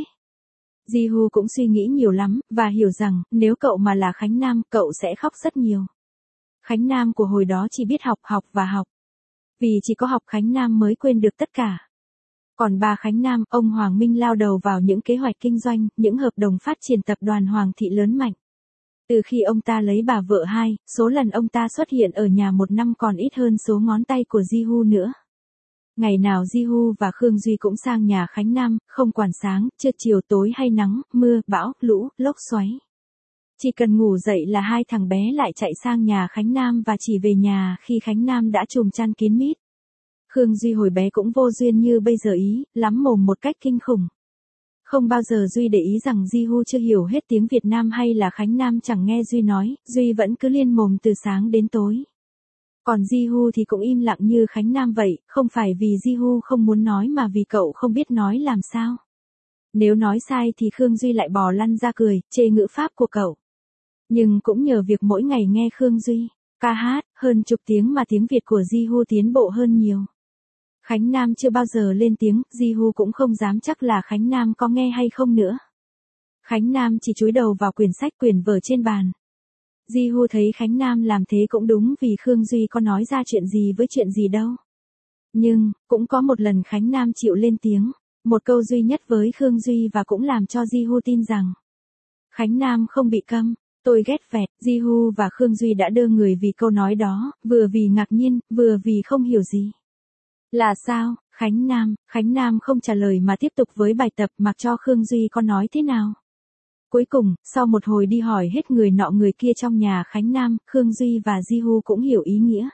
Ji-hu cũng suy nghĩ nhiều lắm, và hiểu rằng, nếu cậu mà là Khánh Nam, cậu sẽ khóc rất nhiều. Khánh Nam của hồi đó chỉ biết học học và học. Vì chỉ có học Khánh Nam mới quên được tất cả. Còn bà Khánh Nam, ông Hoàng Minh lao đầu vào những kế hoạch kinh doanh, những hợp đồng phát triển tập đoàn Hoàng thị lớn mạnh. Từ khi ông ta lấy bà vợ hai, số lần ông ta xuất hiện ở nhà một năm còn ít hơn số ngón tay của Ji-hu nữa. Ngày nào Ji-hu và Khương Duy cũng sang nhà Khánh Nam, không quản sáng, trưa chiều tối hay nắng, mưa, bão, lũ, lốc xoáy. Chỉ cần ngủ dậy là hai thằng bé lại chạy sang nhà Khánh Nam và chỉ về nhà khi Khánh Nam đã trùm chăn kín mít. Khương Duy hồi bé cũng vô duyên như bây giờ ý, lắm mồm một cách kinh khủng. Không bao giờ Duy để ý rằng Ji-hu chưa hiểu hết tiếng Việt Nam hay là Khánh Nam chẳng nghe Duy nói, Duy vẫn cứ liên mồm từ sáng đến tối. Còn Ji-hu thì cũng im lặng như Khánh Nam vậy, không phải vì Ji-hu không muốn nói mà vì cậu không biết nói làm sao. Nếu nói sai thì Khương Duy lại bò lăn ra cười, chê ngữ pháp của cậu. Nhưng cũng nhờ việc mỗi ngày nghe Khương Duy ca hát, hơn chục tiếng mà tiếng Việt của Ji-hu tiến bộ hơn nhiều. Khánh Nam chưa bao giờ lên tiếng, Ji-hu cũng không dám chắc là Khánh Nam có nghe hay không nữa. Khánh Nam chỉ chúi đầu vào quyển sách quyển vở trên bàn. Ji-hu thấy Khánh Nam làm thế cũng đúng vì Khương Duy có nói ra chuyện gì với chuyện gì đâu. Nhưng, cũng có một lần Khánh Nam chịu lên tiếng, một câu duy nhất với Khương Duy và cũng làm cho Ji-hu tin rằng Khánh Nam không bị câm. Tôi ghét vẹt, Ji-hu và Khương Duy đã đơ người vì câu nói đó, vừa vì ngạc nhiên, vừa vì không hiểu gì. Là sao, Khánh Nam, Khánh Nam không trả lời mà tiếp tục với bài tập mặc cho Khương Duy có nói thế nào. Cuối cùng, sau một hồi đi hỏi hết người nọ người kia trong nhà Khánh Nam, Khương Duy và Ji-hu cũng hiểu ý nghĩa.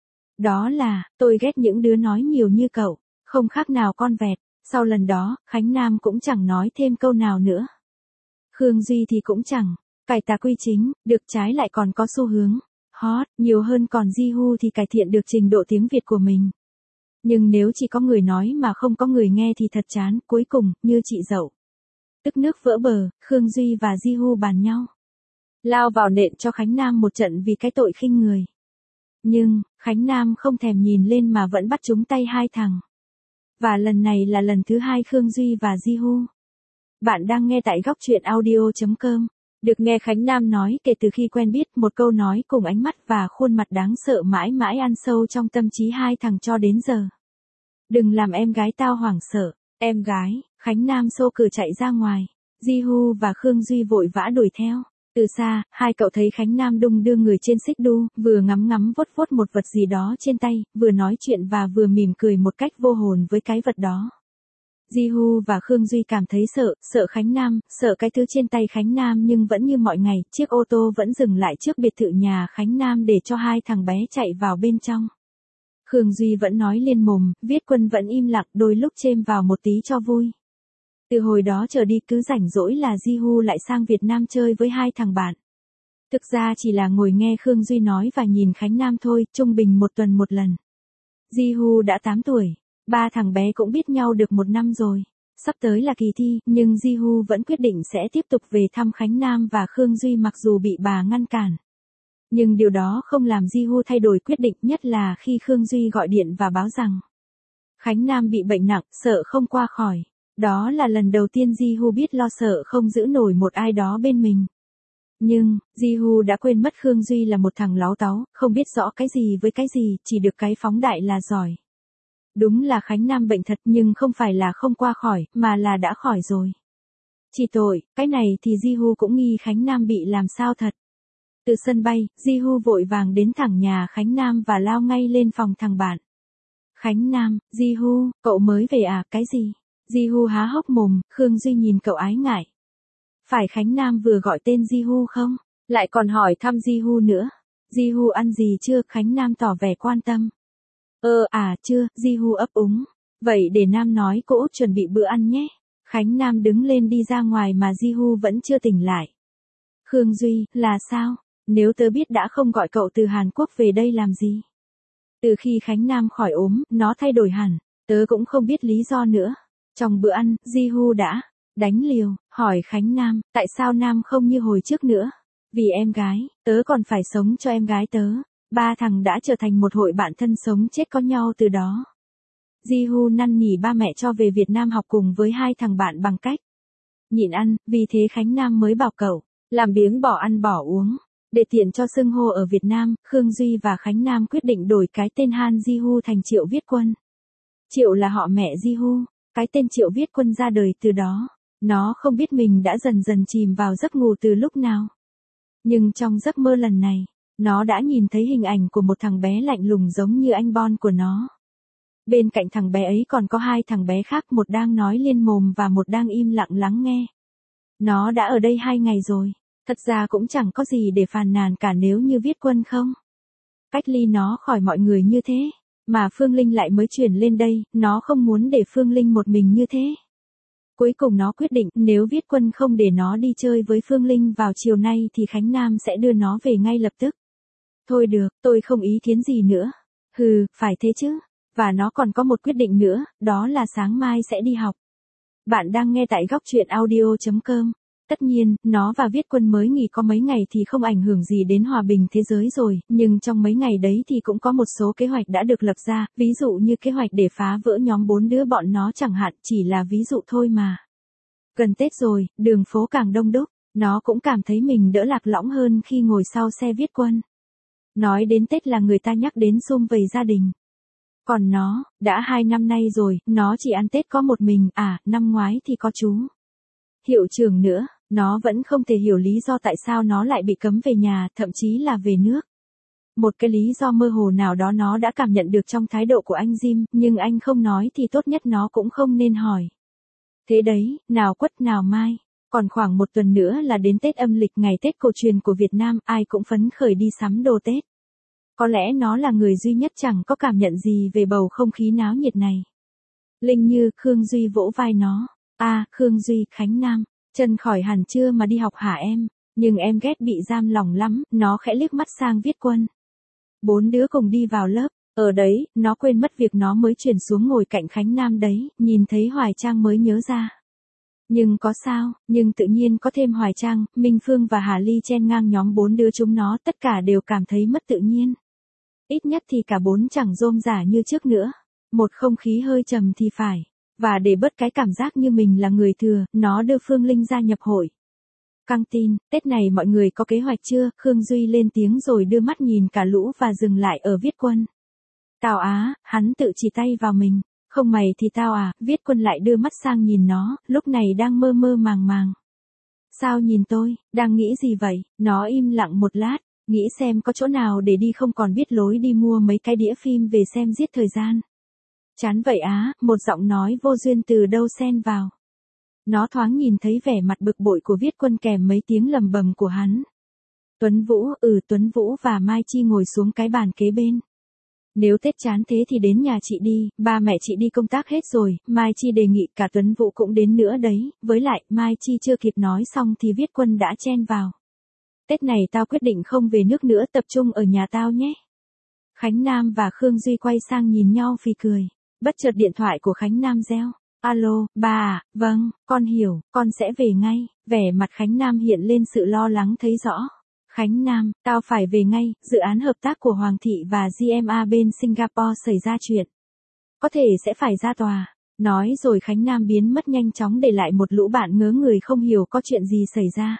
Đó là, tôi ghét những đứa nói nhiều như cậu, không khác nào con vẹt. Sau lần đó, Khánh Nam cũng chẳng nói thêm câu nào nữa. Khương Duy thì cũng chẳng cải tà quy chính, được trái lại còn có xu hướng hot nhiều hơn, còn Ji-hu thì cải thiện được trình độ tiếng Việt của mình. Nhưng nếu chỉ có người nói mà không có người nghe thì thật chán, cuối cùng, như chị dậu. Tức nước vỡ bờ, Khương Duy và Ji-hu bàn nhau. Lao vào nện cho Khánh Nam một trận vì cái tội khinh người. Nhưng, Khánh Nam không thèm nhìn lên mà vẫn bắt trúng tay hai thằng. Và lần này là lần thứ hai Khương Duy và Ji-hu. Bạn đang nghe tại góc truyện audio chấm com. Được nghe Khánh Nam nói kể từ khi quen biết, một câu nói cùng ánh mắt và khuôn mặt đáng sợ mãi mãi ăn sâu trong tâm trí hai thằng cho đến giờ. Đừng làm em gái tao hoảng sợ. Em gái, Khánh Nam xô cửa chạy ra ngoài. Ji-hu và Khương Duy vội vã đuổi theo. Từ xa, hai cậu thấy Khánh Nam đung đưa người trên xích đu, vừa ngắm ngắm vuốt vuốt một vật gì đó trên tay, vừa nói chuyện và vừa mỉm cười một cách vô hồn với cái vật đó. Ji-hu và Khương Duy cảm thấy sợ, sợ Khánh Nam, sợ cái thứ trên tay Khánh Nam, nhưng vẫn như mọi ngày, chiếc ô tô vẫn dừng lại trước biệt thự nhà Khánh Nam để cho hai thằng bé chạy vào bên trong. Khương Duy vẫn nói liên mồm, Viết Quân vẫn im lặng, đôi lúc chêm vào một tí cho vui. Từ hồi đó trở đi cứ rảnh rỗi là Ji-hu lại sang Việt Nam chơi với hai thằng bạn. Thực ra chỉ là ngồi nghe Khương Duy nói và nhìn Khánh Nam thôi, trung bình một tuần một lần. Ji-hu đã tám tuổi. Ba thằng bé cũng biết nhau được một năm rồi. Sắp tới là kỳ thi, nhưng Ji-hu vẫn quyết định sẽ tiếp tục về thăm Khánh Nam và Khương Duy mặc dù bị bà ngăn cản. Nhưng điều đó không làm Ji-hu thay đổi quyết định, nhất là khi Khương Duy gọi điện và báo rằng Khánh Nam bị bệnh nặng, sợ không qua khỏi. Đó là lần đầu tiên Ji-hu biết lo sợ không giữ nổi một ai đó bên mình. Nhưng, Ji-hu đã quên mất Khương Duy là một thằng láo táu, không biết rõ cái gì với cái gì, chỉ được cái phóng đại là giỏi. Đúng là Khánh Nam bệnh thật nhưng không phải là không qua khỏi, mà là đã khỏi rồi. Chỉ tội, cái này thì Ji-hu cũng nghi Khánh Nam bị làm sao thật. Từ sân bay, Ji-hu vội vàng đến thẳng nhà Khánh Nam và lao ngay lên phòng thằng bạn. Khánh Nam, Ji-hu, cậu mới về à, cái gì? Ji-hu há hốc mồm, Khương Duy nhìn cậu ái ngại. Phải Khánh Nam vừa gọi tên Ji-hu không? Lại còn hỏi thăm Ji-hu nữa. Ji-hu ăn gì chưa? Khánh Nam tỏ vẻ quan tâm. Ơ à, chưa, Ji-hu ấp úng. Vậy để Nam nói cô Út chuẩn bị bữa ăn nhé. Khánh Nam đứng lên đi ra ngoài mà Ji-hu vẫn chưa tỉnh lại. Khương Duy, là sao? Nếu tớ biết đã không gọi cậu từ Hàn Quốc về đây làm gì? Từ khi Khánh Nam khỏi ốm, nó thay đổi hẳn. Tớ cũng không biết lý do nữa. Trong bữa ăn, Ji-hu đã đánh liều, hỏi Khánh Nam, tại sao Nam không như hồi trước nữa? Vì em gái, tớ còn phải sống cho em gái tớ. Ba thằng đã trở thành một hội bạn thân sống chết có nhau từ đó. Ji-hu năn nỉ ba mẹ cho về Việt Nam học cùng với hai thằng bạn bằng cách nhịn ăn, vì thế Khánh Nam mới bảo cậu làm biếng bỏ ăn bỏ uống. Để tiện cho xưng hô ở Việt Nam, Khương Duy và Khánh Nam quyết định đổi cái tên Han Ji-hu thành Triệu Viết Quân. Triệu là họ mẹ Ji-hu, cái tên Triệu Viết Quân ra đời từ đó. Nó không biết mình đã dần dần chìm vào giấc ngủ từ lúc nào. Nhưng trong giấc mơ lần này, nó đã nhìn thấy hình ảnh của một thằng bé lạnh lùng giống như anh Bon của nó. Bên cạnh thằng bé ấy còn có hai thằng bé khác, một đang nói liên mồm và một đang im lặng lắng nghe. Nó đã ở đây hai ngày rồi. Thật ra cũng chẳng có gì để phàn nàn cả nếu như Viết Quân không cách ly nó khỏi mọi người như thế. Mà Phương Linh lại mới chuyển lên đây, nó không muốn để Phương Linh một mình như thế. Cuối cùng nó quyết định nếu Viết Quân không để nó đi chơi với Phương Linh vào chiều nay thì Khánh Nam sẽ đưa nó về ngay lập tức. Thôi được, tôi không ý kiến gì nữa. Hừ, phải thế chứ. Và nó còn có một quyết định nữa, đó là sáng mai sẽ đi học. Bạn đang nghe tại góc truyện audio chấm com. Tất nhiên, nó và Viết Quân mới nghỉ có mấy ngày thì không ảnh hưởng gì đến hòa bình thế giới rồi, nhưng trong mấy ngày đấy thì cũng có một số kế hoạch đã được lập ra, ví dụ như kế hoạch để phá vỡ nhóm bốn đứa bọn nó chẳng hạn, chỉ là ví dụ thôi mà. Gần Tết rồi, đường phố càng đông đúc, nó cũng cảm thấy mình đỡ lạc lõng hơn khi ngồi sau xe Viết Quân. Nói đến Tết là người ta nhắc đến sum vầy gia đình. Còn nó, đã hai năm nay rồi, nó chỉ ăn Tết có một mình, à, năm ngoái thì có chú hiệu trưởng nữa. Nó vẫn không thể hiểu lý do tại sao nó lại bị cấm về nhà, thậm chí là về nước. Một cái lý do mơ hồ nào đó nó đã cảm nhận được trong thái độ của anh Jim, nhưng anh không nói thì tốt nhất nó cũng không nên hỏi. Thế đấy, nào quất nào mai. Còn khoảng một tuần nữa là đến Tết âm lịch, ngày Tết cổ truyền của Việt Nam, ai cũng phấn khởi đi sắm đồ Tết. Có lẽ nó là người duy nhất chẳng có cảm nhận gì về bầu không khí náo nhiệt này. Linh Như, Khương Duy vỗ vai nó. À, Khương Duy, Khánh Nam. Chân khỏi hẳn chưa mà đi học hả em? Nhưng em ghét bị giam lòng lắm, nó khẽ liếc mắt sang Viết Quân. Bốn đứa cùng đi vào lớp, ở đấy, nó quên mất việc nó mới chuyển xuống ngồi cạnh Khánh Nam đấy, nhìn thấy Hoài Trang mới nhớ ra. Nhưng có sao, nhưng tự nhiên có thêm Hoài Trang, Minh Phương và Hà Ly chen ngang nhóm bốn đứa chúng nó, tất cả đều cảm thấy mất tự nhiên. Ít nhất thì cả bốn chẳng rôm rả như trước nữa. Một không khí hơi trầm thì phải. Và để bớt cái cảm giác như mình là người thừa, nó đưa Phương Linh ra nhập hội. Căng tin, Tết này mọi người có kế hoạch chưa? Khương Duy lên tiếng rồi đưa mắt nhìn cả lũ và dừng lại ở Viết Quân. Tao á, hắn tự chỉ tay vào mình. Không mày thì tao à, Viết Quân lại đưa mắt sang nhìn nó, lúc này đang mơ mơ màng màng. Sao nhìn tôi, đang nghĩ gì vậy? Nó im lặng một lát, nghĩ xem có chỗ nào để đi không, còn biết lối đi mua mấy cái đĩa phim về xem giết thời gian. Chán vậy á, một giọng nói vô duyên từ đâu xen vào. Nó thoáng nhìn thấy vẻ mặt bực bội của Viết Quân kèm mấy tiếng lầm bầm của hắn. Tuấn Vũ, ừ Tuấn Vũ và Mai Chi ngồi xuống cái bàn kế bên. Nếu Tết chán thế thì đến nhà chị đi, ba mẹ chị đi công tác hết rồi, Mai Chi đề nghị, cả Tuấn Vũ cũng đến nữa đấy, với lại, Mai Chi chưa kịp nói xong thì Viết Quân đã chen vào. Tết này tao quyết định không về nước nữa, tập trung ở nhà tao nhé. Khánh Nam và Khương Duy quay sang nhìn nhau phì cười. Bất chợt điện thoại của Khánh Nam reo. Alo, ba à, vâng, con hiểu, con sẽ về ngay. Vẻ mặt Khánh Nam hiện lên sự lo lắng thấy rõ. Khánh Nam, tao phải về ngay, dự án hợp tác của Hoàng thị và giê em a bên Singapore xảy ra chuyện. Có thể sẽ phải ra tòa. Nói rồi Khánh Nam biến mất nhanh chóng để lại một lũ bạn ngớ người không hiểu có chuyện gì xảy ra.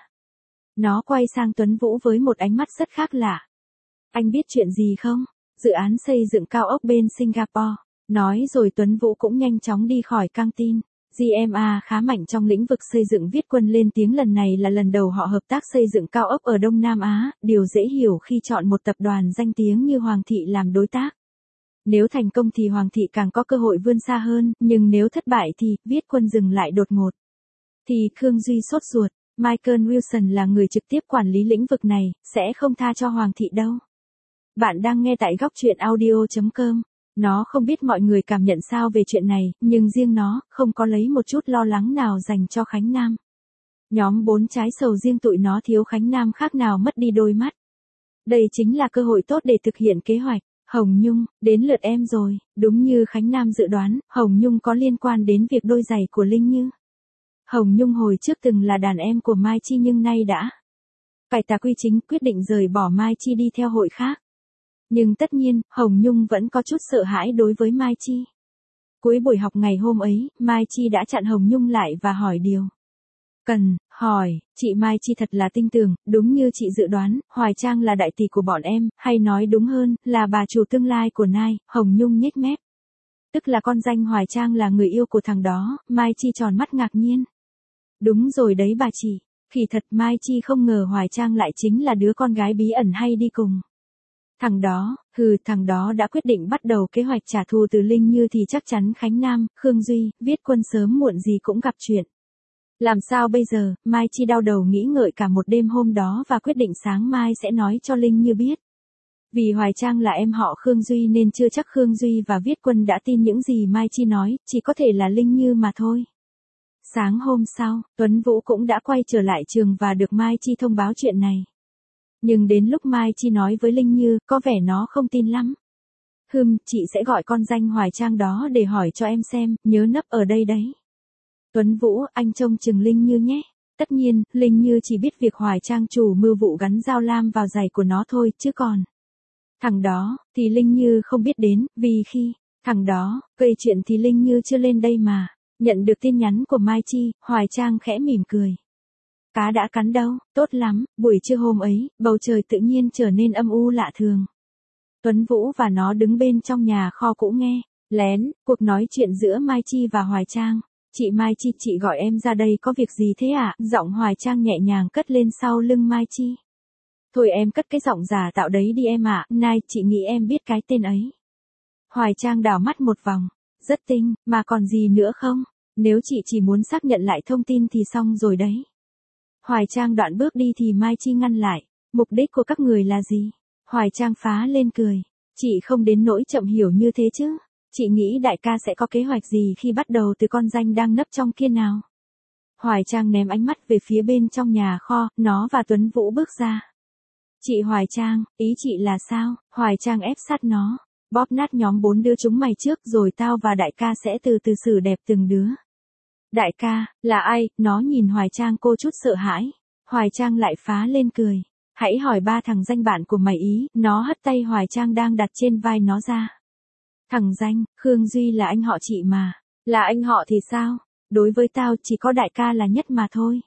Nó quay sang Tuấn Vũ với một ánh mắt rất khác lạ. Anh biết chuyện gì không? Dự án xây dựng cao ốc bên Singapore. Nói rồi Tuấn Vũ cũng nhanh chóng đi khỏi căng tin. giê em a khá mạnh trong lĩnh vực xây dựng, Viết Quân lên tiếng lần này là lần đầu họ hợp tác xây dựng cao ốc ở Đông Nam Á, điều dễ hiểu khi chọn một tập đoàn danh tiếng như Hoàng thị làm đối tác. Nếu thành công thì Hoàng thị càng có cơ hội vươn xa hơn, nhưng nếu thất bại thì, Viết Quân dừng lại đột ngột. Thì Khương Duy sốt ruột, Michael Wilson là người trực tiếp quản lý lĩnh vực này, sẽ không tha cho Hoàng thị đâu. Bạn đang nghe tại góc truyện audio chấm com. Nó không biết mọi người cảm nhận sao về chuyện này, nhưng riêng nó, không có lấy một chút lo lắng nào dành cho Khánh Nam. Nhóm bốn trái sầu riêng tụi nó thiếu Khánh Nam khác nào mất đi đôi mắt. Đây chính là cơ hội tốt để thực hiện kế hoạch. Hồng Nhung, đến lượt em rồi, đúng như Khánh Nam dự đoán, Hồng Nhung có liên quan đến việc đôi giày của Linh Như. Hồng Nhung hồi trước từng là đàn em của Mai Chi nhưng nay đã cải tà quy chính, quyết định rời bỏ Mai Chi đi theo hội khác. Nhưng tất nhiên, Hồng Nhung vẫn có chút sợ hãi đối với Mai Chi. Cuối buổi học ngày hôm ấy, Mai Chi đã chặn Hồng Nhung lại và hỏi điều cần hỏi. Chị Mai Chi thật là tinh tường, đúng như chị dự đoán, Hoài Trang là đại tỷ của bọn em, hay nói đúng hơn, là bà chủ tương lai của Nai. Hồng Nhung nhếch mép. Tức là con danh Hoài Trang là người yêu của thằng đó. Mai Chi tròn mắt ngạc nhiên. Đúng rồi đấy bà chị. Kỳ thật Mai Chi không ngờ Hoài Trang lại chính là đứa con gái bí ẩn hay đi cùng thằng đó. Hừ, thằng đó đã quyết định bắt đầu kế hoạch trả thù từ Linh Như thì chắc chắn Khánh Nam, Khương Duy, Viết Quân sớm muộn gì cũng gặp chuyện. Làm sao bây giờ? Mai Chi đau đầu nghĩ ngợi cả một đêm hôm đó và quyết định sáng mai sẽ nói cho Linh Như biết. Vì Hoài Trang là em họ Khương Duy nên chưa chắc Khương Duy và Viết Quân đã tin những gì Mai Chi nói, chỉ có thể là Linh Như mà thôi. Sáng hôm sau, Tuấn Vũ cũng đã quay trở lại trường và được Mai Chi thông báo chuyện này. Nhưng đến lúc Mai Chi nói với Linh Như, có vẻ nó không tin lắm. Hừm, chị sẽ gọi con danh Hoài Trang đó để hỏi cho em xem, nhớ nấp ở đây đấy. Tuấn Vũ, anh trông chừng Linh Như nhé. Tất nhiên, Linh Như chỉ biết việc Hoài Trang chủ mưu vụ gắn dao lam vào giày của nó thôi, chứ còn thằng đó, thì Linh Như không biết đến, vì khi thằng đó gây chuyện thì Linh Như chưa lên đây mà. Nhận được tin nhắn của Mai Chi, Hoài Trang khẽ mỉm cười. Cá đã cắn đâu, tốt lắm. Buổi trưa hôm ấy, bầu trời tự nhiên trở nên âm u lạ thường. Tuấn Vũ và nó đứng bên trong nhà kho cũ nghe lén cuộc nói chuyện giữa Mai Chi và Hoài Trang. Chị Mai Chi, chị gọi em ra đây có việc gì thế ạ? À? Giọng Hoài Trang nhẹ nhàng cất lên sau lưng Mai Chi. Thôi em cất cái giọng giả tạo đấy đi em ạ. À. Này, chị nghĩ em biết cái tên ấy. Hoài Trang đảo mắt một vòng. Rất tinh, mà còn gì nữa không? Nếu chị chỉ muốn xác nhận lại thông tin thì xong rồi đấy. Hoài Trang đoạn bước đi thì Mai Chi ngăn lại. Mục đích của các người là gì? Hoài Trang phá lên cười. Chị không đến nỗi chậm hiểu như thế chứ. Chị nghĩ đại ca sẽ có kế hoạch gì khi bắt đầu từ con danh đang nấp trong kia nào? Hoài Trang ném ánh mắt về phía bên trong nhà kho, nó và Tuấn Vũ bước ra. Chị Hoài Trang, ý chị là sao? Hoài Trang ép sát nó. Bóp nát nhóm bốn đứa chúng mày trước rồi tao và đại ca sẽ từ từ xử đẹp từng đứa. Đại ca, là ai? Nó nhìn Hoài Trang cô chút sợ hãi. Hoài Trang lại phá lên cười. Hãy hỏi ba thằng danh bạn của mày ý. Nó hất tay Hoài Trang đang đặt trên vai nó ra. Thằng danh, Khương Duy là anh họ chị mà. Là anh họ thì sao? Đối với tao chỉ có đại ca là nhất mà thôi.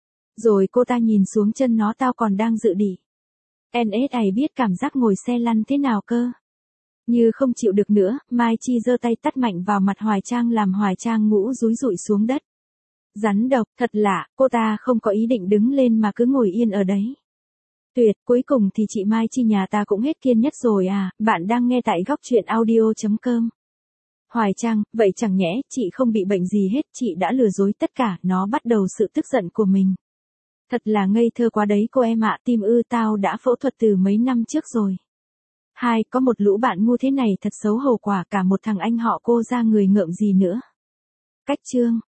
Rồi cô ta nhìn xuống chân nó, tao còn đang dự đỉ. en ét a biết cảm giác ngồi xe lăn thế nào cơ. Như không chịu được nữa, Mai Chi giơ tay tát mạnh vào mặt Hoài Trang làm Hoài Trang ngũ dúi rụi xuống đất. Rắn độc, thật lạ, cô ta không có ý định đứng lên mà cứ ngồi yên ở đấy. Tuyệt, cuối cùng thì chị Mai Chi nhà ta cũng hết kiên nhất rồi à. Bạn đang nghe tại góc truyện audio chấm com. Hoài Trang, vậy chẳng nhẽ chị không bị bệnh gì hết, chị đã lừa dối tất cả. Nó bắt đầu sự tức giận của mình. Thật là ngây thơ quá đấy cô em ạ. Tim ư, tao đã phẫu thuật từ mấy năm trước rồi. Hai, có một lũ bạn ngu thế này thật xấu hổ, quả cả một thằng anh họ cô ra người ngợm gì nữa. Cách chương.